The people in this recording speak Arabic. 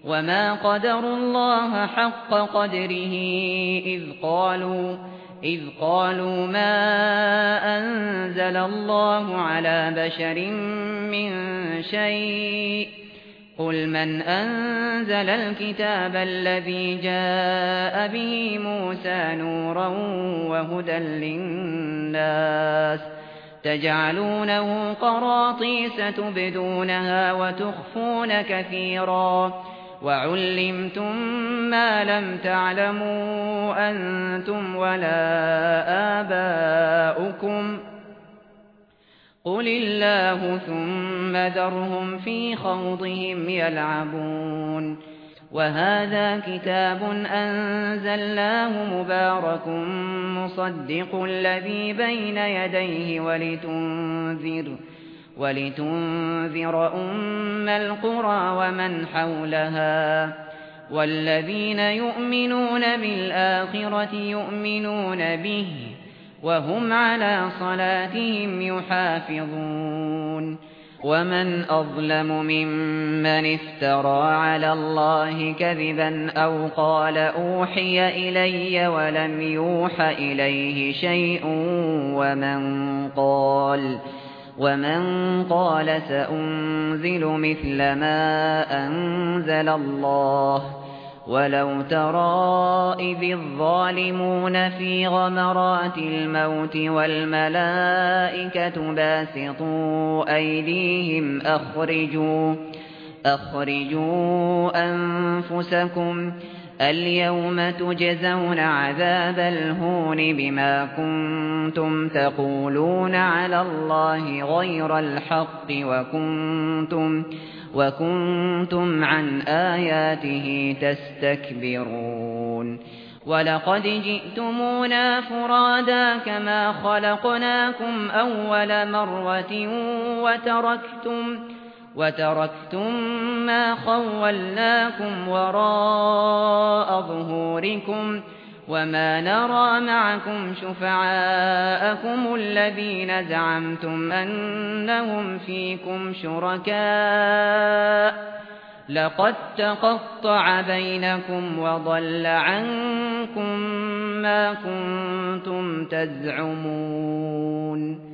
وما قدروا الله حق قدره إذ قالوا ما أنزل الله على بشر من شيء قل من أنزل الكتاب الذي جاء به موسى نورا وهدى للناس تجعلونه قراطيس تبدونها وتخفون كثيرا وعلمتم ما لم تعلموا أنتم ولا آباؤكم قل الله ثم ذرهم في خوضهم يلعبون وهذا كتاب أنزلناه مبارك مصدق الذي بين يديه ولتنذر أم القرى ومن حولها والذين يؤمنون بالآخرة يؤمنون به وهم على صلاتهم يحافظون ومن أظلم ممن افترى على الله كذبا أو قال أوحي إلي ولم يوح إليه شيء ومن قال سأنزل مثل ما أنزل الله ولو ترى إذ الظالمون في غمرات الموت والملائكة باسطوا أيديهم أخرجوا أنفسكم اليوم تجزون عذاب الهون بما كنتم تقولون على الله غير الحق وكنتم عن آياته تستكبرون ولقد جئتمونا فرادا كما خلقناكم أول مرة وتركتم ما خولناكم وراء ظهوركم وما نرى معكم شفعاءكم الذين زعمتم أنهم فيكم شركاء لقد تقطع بينكم وضل عنكم ما كنتم تزعمون